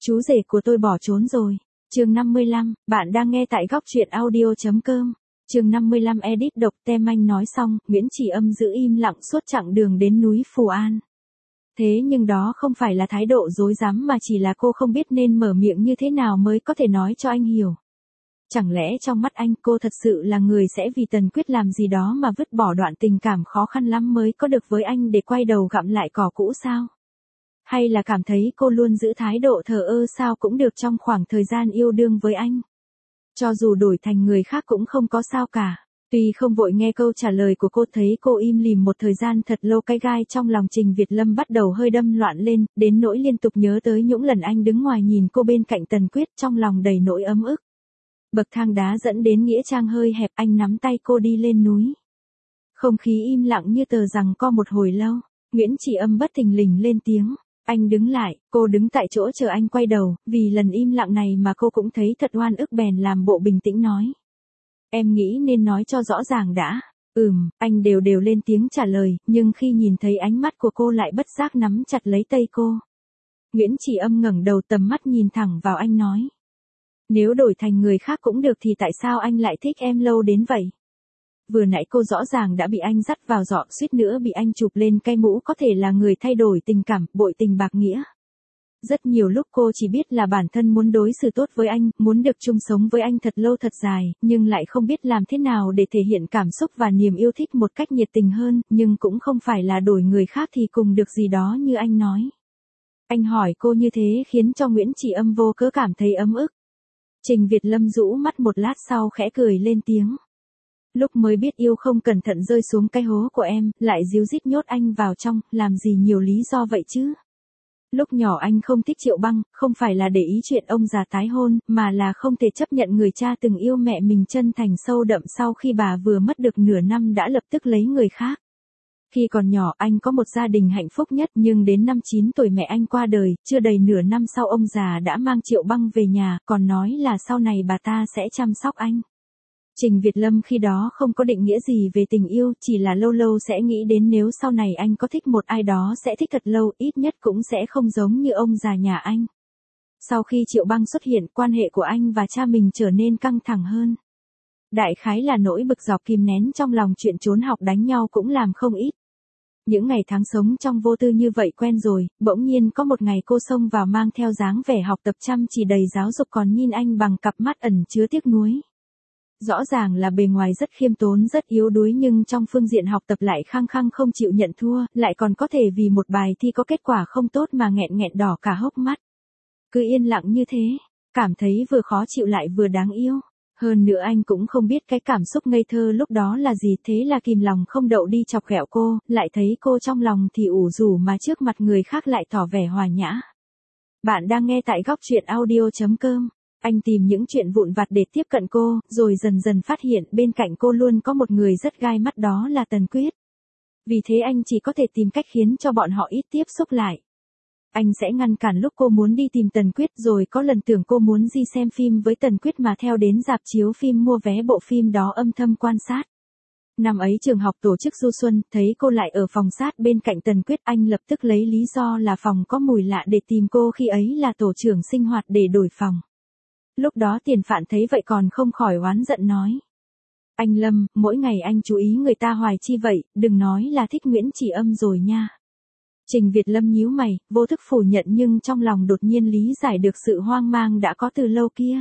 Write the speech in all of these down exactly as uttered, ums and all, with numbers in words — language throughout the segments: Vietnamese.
Chú rể của tôi bỏ trốn rồi. Chương năm mươi lăm, bạn đang nghe tại góc truyện audio chấm com. Chương năm mươi lăm edit độc tem anh nói xong, Nguyễn Chỉ Âm giữ im lặng suốt chặng đường đến núi Phù An. Thế nhưng đó không phải là thái độ dối dám mà chỉ là cô không biết nên mở miệng như thế nào mới có thể nói cho anh hiểu. Chẳng lẽ trong mắt anh cô thật sự là người sẽ vì Tần Quyết làm gì đó mà vứt bỏ đoạn tình cảm khó khăn lắm mới có được với anh để quay đầu gặm lại cỏ cũ sao? Hay là cảm thấy cô luôn giữ thái độ thờ ơ sao cũng được trong khoảng thời gian yêu đương với anh? Cho dù đổi thành người khác cũng không có sao cả. Tuy không vội nghe câu trả lời của cô, thấy cô im lìm một thời gian thật lâu, cái gai trong lòng Trình Việt Lâm bắt đầu hơi đâm loạn lên, đến nỗi liên tục nhớ tới những lần anh đứng ngoài nhìn cô bên cạnh Tần Quyết, trong lòng đầy nỗi ấm ức. Bậc thang đá dẫn đến nghĩa trang hơi hẹp, anh nắm tay cô đi lên núi. Không khí im lặng như tờ giằng co một hồi lâu, Nguyễn Chỉ Âm bất thình lình lên tiếng. Anh đứng lại, cô đứng tại chỗ chờ anh quay đầu, vì lần im lặng này mà cô cũng thấy thật oan ức bèn làm bộ bình tĩnh nói. Em nghĩ nên nói cho rõ ràng đã. Ừm, anh đều đều lên tiếng trả lời, nhưng khi nhìn thấy ánh mắt của cô lại bất giác nắm chặt lấy tay cô. Nguyễn Chỉ Âm ngẩng đầu, tầm mắt nhìn thẳng vào anh nói. Nếu đổi thành người khác cũng được thì tại sao anh lại thích em lâu đến vậy? Vừa nãy cô rõ ràng đã bị anh dắt vào giỏ, suýt nữa bị anh chụp lên cái mũ có thể là người thay đổi tình cảm, bội tình bạc nghĩa. Rất nhiều lúc cô chỉ biết là bản thân muốn đối xử tốt với anh, muốn được chung sống với anh thật lâu thật dài, nhưng lại không biết làm thế nào để thể hiện cảm xúc và niềm yêu thích một cách nhiệt tình hơn, nhưng cũng không phải là đổi người khác thì cùng được gì đó như anh nói. Anh hỏi cô như thế khiến cho Nguyễn Chỉ Âm vô cớ cảm thấy ấm ức. Trình Việt Lâm rũ mắt một lát sau khẽ cười lên tiếng. Lúc mới biết yêu không cẩn thận rơi xuống cái hố của em, lại díu dít nhốt anh vào trong, làm gì nhiều lý do vậy chứ? Lúc nhỏ anh không thích Triệu Băng, không phải là để ý chuyện ông già tái hôn, mà là không thể chấp nhận người cha từng yêu mẹ mình chân thành sâu đậm sau khi bà vừa mất được nửa năm đã lập tức lấy người khác. Khi còn nhỏ anh có một gia đình hạnh phúc nhất, nhưng đến năm chín tuổi mẹ anh qua đời, chưa đầy nửa năm sau ông già đã mang Triệu Băng về nhà, còn nói là sau này bà ta sẽ chăm sóc anh. Trình Việt Lâm khi đó không có định nghĩa gì về tình yêu, chỉ là lâu lâu sẽ nghĩ đến nếu sau này anh có thích một ai đó sẽ thích thật lâu, ít nhất cũng sẽ không giống như ông già nhà anh. Sau khi Triệu Băng xuất hiện, quan hệ của anh và cha mình trở nên căng thẳng hơn. Đại khái là nỗi bực dọc kìm nén trong lòng, chuyện trốn học đánh nhau cũng làm không ít. Những ngày tháng sống trong vô tư như vậy quen rồi, bỗng nhiên có một ngày cô xông vào mang theo dáng vẻ học tập chăm chỉ đầy giáo dục, còn nhìn anh bằng cặp mắt ẩn chứa tiếc nuối. Rõ ràng là bề ngoài rất khiêm tốn, rất yếu đuối, nhưng trong phương diện học tập lại khăng khăng không chịu nhận thua, lại còn có thể vì một bài thi có kết quả không tốt mà nghẹn nghẹn đỏ cả hốc mắt. Cứ yên lặng như thế, cảm thấy vừa khó chịu lại vừa đáng yêu. Hơn nữa anh cũng không biết cái cảm xúc ngây thơ lúc đó là gì, thế là kìm lòng không đậu đi chọc ghẹo cô, lại thấy cô trong lòng thì ủ rủ mà trước mặt người khác lại tỏ vẻ hòa nhã. Bạn đang nghe tại góc truyện audio chấm com. Anh tìm những chuyện vụn vặt để tiếp cận cô, rồi dần dần phát hiện bên cạnh cô luôn có một người rất gai mắt, đó là Tần Quyết. Vì thế anh chỉ có thể tìm cách khiến cho bọn họ ít tiếp xúc lại. Anh sẽ ngăn cản lúc cô muốn đi tìm Tần Quyết, rồi có lần tưởng cô muốn đi xem phim với Tần Quyết mà theo đến rạp chiếu phim mua vé bộ phim đó âm thầm quan sát. Năm ấy trường học tổ chức du xuân, thấy cô lại ở phòng sát bên cạnh Tần Quyết, anh lập tức lấy lý do là phòng có mùi lạ để tìm cô, khi ấy là tổ trưởng sinh hoạt để đổi phòng. Lúc đó Tiền Phạn thấy vậy còn không khỏi oán giận nói. Anh Lâm, mỗi ngày anh chú ý người ta hoài chi vậy, đừng nói là thích Nguyễn Chỉ Âm rồi nha. Trình Việt Lâm nhíu mày, vô thức phủ nhận, nhưng trong lòng đột nhiên lý giải được sự hoang mang đã có từ lâu kia.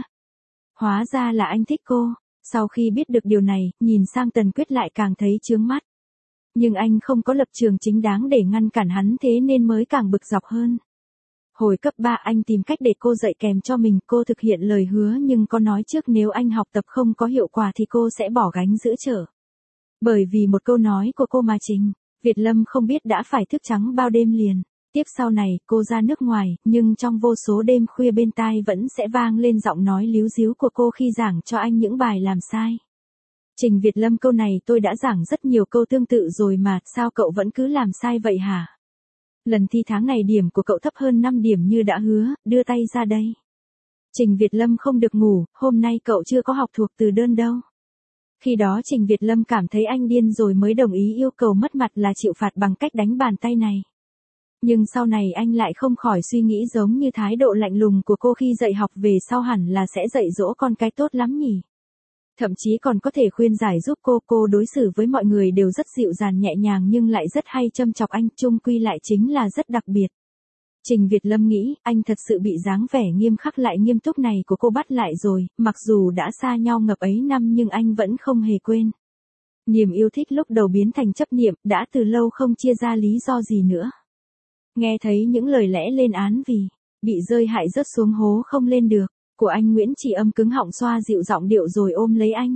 Hóa ra là anh thích cô. Sau khi biết được điều này, nhìn sang Tần Quyết lại càng thấy chướng mắt. Nhưng anh không có lập trường chính đáng để ngăn cản hắn, thế nên mới càng bực dọc hơn. Hồi cấp ba anh tìm cách để cô dạy kèm cho mình, cô thực hiện lời hứa nhưng có nói trước nếu anh học tập không có hiệu quả thì cô sẽ bỏ gánh giữ chợ. Bởi vì một câu nói của cô mà Trình Việt Lâm không biết đã phải thức trắng bao đêm liền. Tiếp sau này, cô ra nước ngoài, nhưng trong vô số đêm khuya bên tai vẫn sẽ vang lên giọng nói líu díu của cô khi giảng cho anh những bài làm sai. Trình Việt Lâm, câu này tôi đã giảng rất nhiều câu tương tự rồi mà, sao cậu vẫn cứ làm sai vậy hả? Lần thi tháng này điểm của cậu thấp hơn năm điểm như đã hứa, đưa tay ra đây. Trình Việt Lâm không được ngủ, hôm nay cậu chưa có học thuộc từ đơn đâu. Khi đó Trình Việt Lâm cảm thấy anh điên rồi mới đồng ý yêu cầu mất mặt là chịu phạt bằng cách đánh bàn tay này. Nhưng sau này anh lại không khỏi suy nghĩ giống như thái độ lạnh lùng của cô khi dạy học về sau hẳn là sẽ dạy dỗ con cái tốt lắm nhỉ. Thậm chí còn có thể khuyên giải giúp cô, cô đối xử với mọi người đều rất dịu dàng nhẹ nhàng nhưng lại rất hay châm chọc anh, chung quy lại chính là rất đặc biệt. Trình Việt Lâm nghĩ, anh thật sự bị dáng vẻ nghiêm khắc lại nghiêm túc này của cô bắt lại rồi, mặc dù đã xa nhau ngập ấy năm nhưng anh vẫn không hề quên. Niềm yêu thích lúc đầu biến thành chấp niệm, đã từ lâu không chia ra lý do gì nữa. Nghe thấy những lời lẽ lên án vì bị rơi hại rớt xuống hố không lên được, của anh Nguyễn Chỉ Âm cứng họng xoa dịu giọng điệu rồi ôm lấy anh.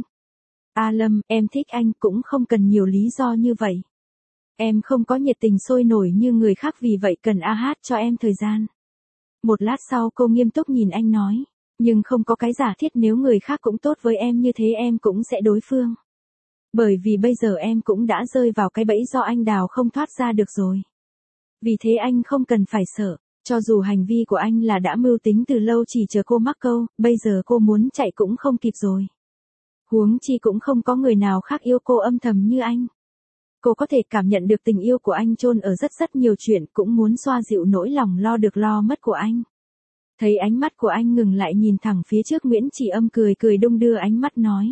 A Lâm, em thích anh cũng không cần nhiều lý do như vậy. Em không có nhiệt tình sôi nổi như người khác vì vậy cần a hát cho em thời gian. Một lát sau cô nghiêm túc nhìn anh nói, nhưng không có cái giả thiết nếu người khác cũng tốt với em như thế em cũng sẽ đối phương. Bởi vì bây giờ em cũng đã rơi vào cái bẫy do anh đào không thoát ra được rồi. Vì thế anh không cần phải sợ, cho dù hành vi của anh là đã mưu tính từ lâu chỉ chờ cô mắc câu, bây giờ cô muốn chạy cũng không kịp rồi. Huống chi cũng không có người nào khác yêu cô âm thầm như anh. Cô có thể cảm nhận được tình yêu của anh chôn ở rất rất nhiều chuyện, cũng muốn xoa dịu nỗi lòng lo được lo mất của anh. Thấy ánh mắt của anh ngừng lại nhìn thẳng phía trước, Nguyễn Chỉ Âm cười cười đung đưa ánh mắt nói.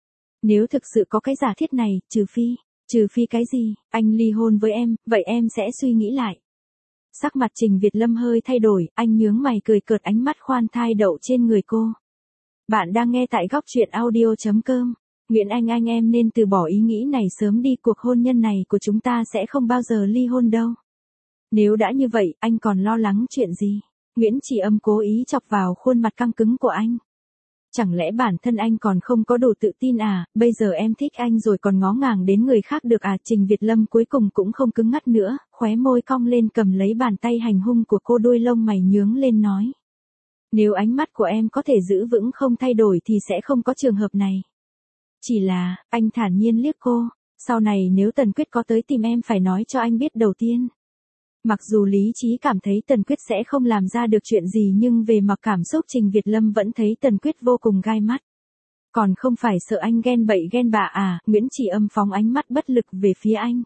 Nếu thực sự có cái giả thiết này, trừ phi, trừ phi cái gì, anh ly hôn với em, vậy em sẽ suy nghĩ lại. Sắc mặt Trình Việt Lâm hơi thay đổi, anh nhướng mày cười cợt, ánh mắt khoan thai đậu trên người cô. Bạn đang nghe tại góc truyện audio chấm com. Nguyễn Anh Anh em nên từ bỏ ý nghĩ này sớm đi, cuộc hôn nhân này của chúng ta sẽ không bao giờ ly hôn đâu. Nếu đã như vậy, anh còn lo lắng chuyện gì? Nguyễn Chỉ Âm cố ý chọc vào khuôn mặt căng cứng của anh. Chẳng lẽ bản thân anh còn không có đủ tự tin à, bây giờ em thích anh rồi còn ngó ngàng đến người khác được à? Trình Việt Lâm cuối cùng cũng không cứng ngắt nữa, khóe môi cong lên cầm lấy bàn tay hành hung của cô, đuôi lông mày nhướng lên nói. Nếu ánh mắt của em có thể giữ vững không thay đổi thì sẽ không có trường hợp này. Chỉ là, anh thản nhiên liếc cô, sau này nếu Tần Quyết có tới tìm em phải nói cho anh biết đầu tiên. Mặc dù lý trí cảm thấy Tần Quyết sẽ không làm ra được chuyện gì nhưng về mặt cảm xúc Trình Việt Lâm vẫn thấy Tần Quyết vô cùng gai mắt. Còn không phải sợ anh ghen bậy ghen bạ à? Nguyễn Chỉ Âm phóng ánh mắt bất lực về phía anh.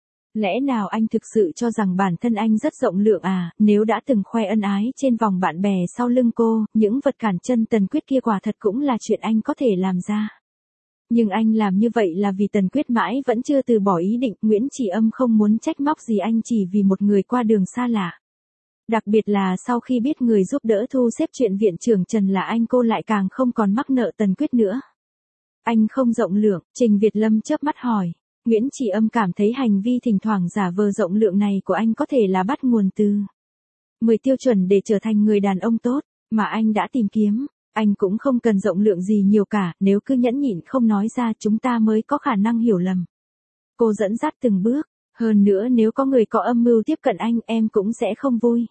Lẽ nào anh thực sự cho rằng bản thân anh rất rộng lượng à? Nếu đã từng khoe ân ái trên vòng bạn bè sau lưng cô, những vật cản chân Tần Quyết kia quả thật cũng là chuyện anh có thể làm ra. Nhưng anh làm như vậy là vì Tần Quyết mãi vẫn chưa từ bỏ ý định. Nguyễn Chỉ Âm không muốn trách móc gì anh chỉ vì một người qua đường xa lạ. Đặc biệt là sau khi biết người giúp đỡ thu xếp chuyện viện trưởng Trần là anh, cô lại càng không còn mắc nợ Tần Quyết nữa. Anh không rộng lượng, Trình Việt Lâm chớp mắt hỏi. Nguyễn Chỉ Âm cảm thấy hành vi thỉnh thoảng giả vờ rộng lượng này của anh có thể là bắt nguồn từ mười tiêu chuẩn để trở thành người đàn ông tốt mà anh đã tìm kiếm. Anh cũng không cần rộng lượng gì nhiều cả, nếu cứ nhẫn nhịn không nói ra chúng ta mới có khả năng hiểu lầm. Cô dẫn dắt từng bước, hơn nữa nếu có người có âm mưu tiếp cận anh em cũng sẽ không vui.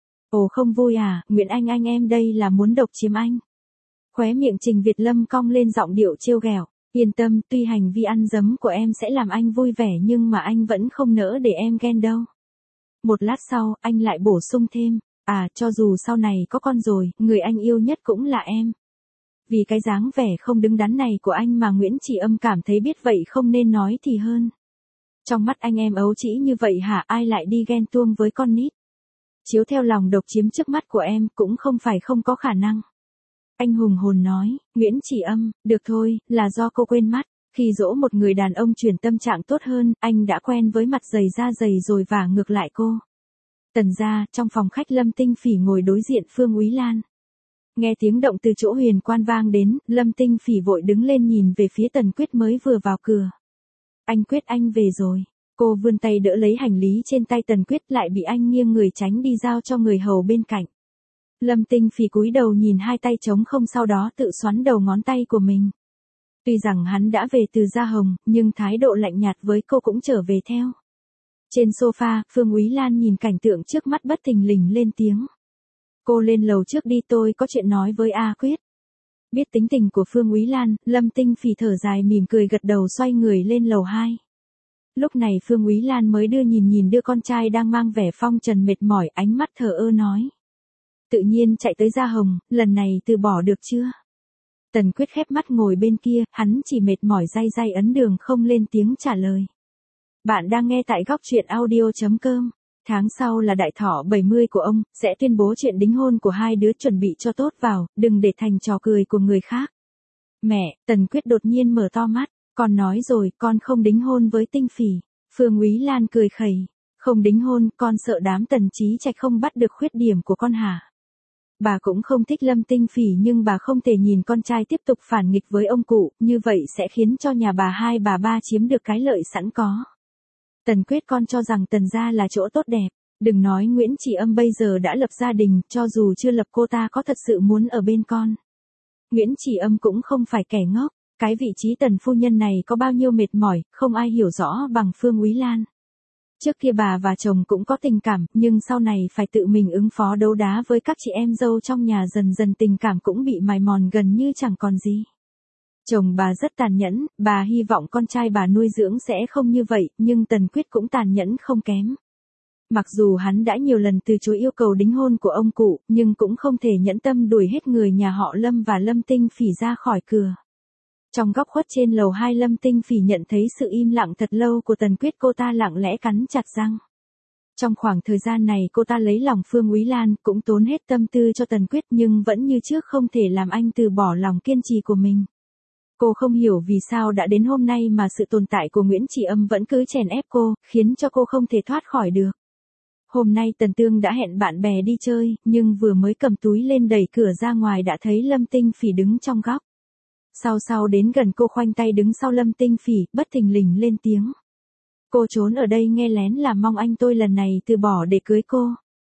Ồ không vui à, Nguyễn Anh Anh em đây là muốn độc chiếm anh. Khóe miệng Trình Việt Lâm cong lên giọng điệu trêu ghẹo. Yên tâm, tuy hành vi ăn dấm của em sẽ làm anh vui vẻ nhưng mà anh vẫn không nỡ để em ghen đâu. Một lát sau, anh lại bổ sung thêm. À, cho dù sau này có con rồi, người anh yêu nhất cũng là em. Vì cái dáng vẻ không đứng đắn này của anh mà Nguyễn Chỉ Âm cảm thấy biết vậy không nên nói thì hơn. Trong mắt anh em ấu trĩ như vậy hả? Ai lại đi ghen tuông với con nít? Chiếu theo lòng độc chiếm trước mắt của em cũng không phải không có khả năng. Anh hùng hồn nói. Nguyễn Chỉ Âm, được thôi, là do cô quên mắt. Khi dỗ một người đàn ông chuyển tâm trạng tốt hơn, anh đã quen với mặt dày da dày rồi và ngược lại cô. Tần gia, trong phòng khách Lâm Tinh Phỉ ngồi đối diện Phương Úy Lan. Nghe tiếng động từ chỗ huyền quan vang đến, Lâm Tinh Phỉ vội đứng lên nhìn về phía Tần Quyết mới vừa vào cửa. Anh Quyết, anh về rồi. Cô vươn tay đỡ lấy hành lý trên tay Tần Quyết, lại bị anh nghiêng người tránh đi giao cho người hầu bên cạnh. Lâm Tinh Phỉ cúi đầu nhìn hai tay trống không, sau đó tự xoắn đầu ngón tay của mình. Tuy rằng hắn đã về từ Gia Hồng, nhưng thái độ lạnh nhạt với cô cũng trở về theo. Trên sofa, Phương Úy Lan nhìn cảnh tượng trước mắt bất thình lình lên tiếng. Cô lên lầu trước đi, tôi có chuyện nói với A Quyết. Biết tính tình của Phương Úy Lan, Lâm Tinh Phỉ thở dài mỉm cười gật đầu xoay người lên lầu hai. Lúc này Phương Úy Lan mới đưa nhìn nhìn đứa con trai đang mang vẻ phong trần mệt mỏi, ánh mắt thờ ơ nói. Tự nhiên chạy tới Gia Hồng, lần này từ bỏ được chưa? Tần Quyết khép mắt ngồi bên kia, hắn chỉ mệt mỏi day day ấn đường không lên tiếng trả lời. Bạn đang nghe tại góc truyện audio chấm com. tháng sau là đại thọ bảy mươi của ông, sẽ tuyên bố chuyện đính hôn của hai đứa, chuẩn bị cho tốt vào, đừng để thành trò cười của người khác. Mẹ, Tần Quyết đột nhiên mở to mắt, con nói rồi, con không đính hôn với Tinh Phỉ. Phương Úy Lan cười khẩy, không đính hôn, con sợ đám Tần Chí Trạch không bắt được khuyết điểm của con hả? Bà cũng không thích Lâm Tinh Phỉ nhưng bà không thể nhìn con trai tiếp tục phản nghịch với ông cụ, như vậy sẽ khiến cho nhà bà hai bà ba chiếm được cái lợi sẵn có. Tần Quyết, con cho rằng Tần gia là chỗ tốt đẹp, đừng nói Nguyễn Chỉ Âm bây giờ đã lập gia đình, cho dù chưa lập cô ta có thật sự muốn ở bên con. Nguyễn Chỉ Âm cũng không phải kẻ ngốc, cái vị trí Tần phu nhân này có bao nhiêu mệt mỏi, không ai hiểu rõ bằng Phương Úy Lan. Trước kia bà và chồng cũng có tình cảm, nhưng sau này phải tự mình ứng phó đấu đá với các chị em dâu trong nhà, dần dần tình cảm cũng bị mài mòn gần như chẳng còn gì. Chồng bà rất tàn nhẫn, bà hy vọng con trai bà nuôi dưỡng sẽ không như vậy, nhưng Tần Quyết cũng tàn nhẫn không kém. Mặc dù hắn đã nhiều lần từ chối yêu cầu đính hôn của ông cụ, nhưng cũng không thể nhẫn tâm đuổi hết người nhà họ Lâm và Lâm Tinh Phỉ ra khỏi cửa. Trong góc khuất trên lầu hai, Lâm Tinh Phỉ nhận thấy sự im lặng thật lâu của Tần Quyết, cô ta lặng lẽ cắn chặt răng. Trong khoảng thời gian này cô ta lấy lòng Phương Úy Lan, cũng tốn hết tâm tư cho Tần Quyết, nhưng vẫn như trước không thể làm anh từ bỏ lòng kiên trì của mình. Cô không hiểu vì sao đã đến hôm nay mà sự tồn tại của Nguyễn Chỉ Âm vẫn cứ chèn ép cô, khiến cho cô không thể thoát khỏi được. Hôm nay Tần Tương đã hẹn bạn bè đi chơi, nhưng vừa mới cầm túi lên đẩy cửa ra ngoài đã thấy Lâm Tinh Phỉ đứng trong góc. Sau sau đến gần cô, khoanh tay đứng sau Lâm Tinh Phỉ, bất thình lình lên tiếng. Cô trốn ở đây nghe lén là mong anh tôi lần này từ bỏ để cưới cô.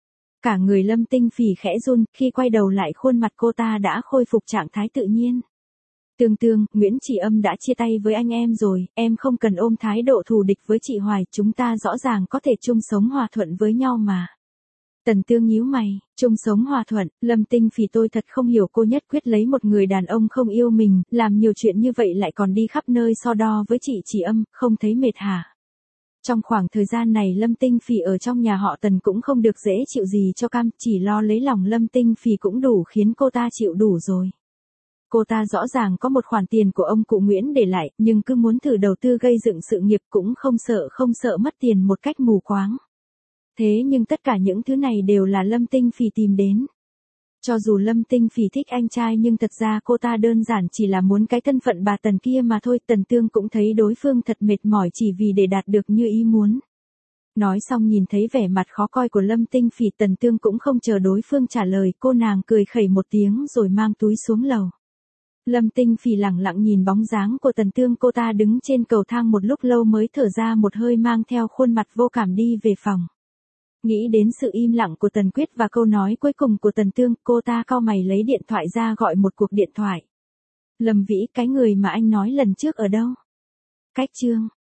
Cả người Lâm Tinh Phỉ khẽ run, khi quay đầu lại khuôn mặt cô ta đã khôi phục trạng thái tự nhiên. Tương Tương, Nguyễn Chỉ Âm đã chia tay với anh em rồi, em không cần ôm thái độ thù địch với chị Hoài, chúng ta rõ ràng có thể chung sống hòa thuận với nhau mà. Tần Tương nhíu mày, chung sống hòa thuận, Lâm Tinh Phỉ, tôi thật không hiểu, cô nhất quyết lấy một người đàn ông không yêu mình, làm nhiều chuyện như vậy lại còn đi khắp nơi so đo với chị Chỉ Âm, không thấy mệt hả? Trong khoảng thời gian này Lâm Tinh Phỉ ở trong nhà họ Tần cũng không được dễ chịu gì cho cam, chỉ lo lấy lòng Lâm Tinh Phỉ cũng đủ khiến cô ta chịu đủ rồi. Cô ta rõ ràng có một khoản tiền của ông cụ Nguyễn để lại, nhưng cứ muốn thử đầu tư gây dựng sự nghiệp, cũng không sợ không sợ mất tiền một cách mù quáng. Thế nhưng tất cả những thứ này đều là Lâm Tinh Phỉ tìm đến. Cho dù Lâm Tinh Phỉ thích anh trai nhưng thật ra cô ta đơn giản chỉ là muốn cái thân phận bà Tần kia mà thôi. Tần Tương cũng thấy đối phương thật mệt mỏi chỉ vì để đạt được như ý muốn. Nói xong nhìn thấy vẻ mặt khó coi của Lâm Tinh Phỉ, Tần Tương cũng không chờ đối phương trả lời, cô nàng cười khẩy một tiếng rồi mang túi xuống lầu. Lâm Tinh Phỉ lặng lặng nhìn bóng dáng của Tần Tương, cô ta đứng trên cầu thang một lúc lâu mới thở ra một hơi, mang theo khuôn mặt vô cảm đi về phòng. Nghĩ đến sự im lặng của Tần Quyết và câu nói cuối cùng của Tần Tương, cô ta cau mày lấy điện thoại ra gọi một cuộc điện thoại. Lâm Vĩ, cái người mà anh nói lần trước ở đâu? Cách Trương.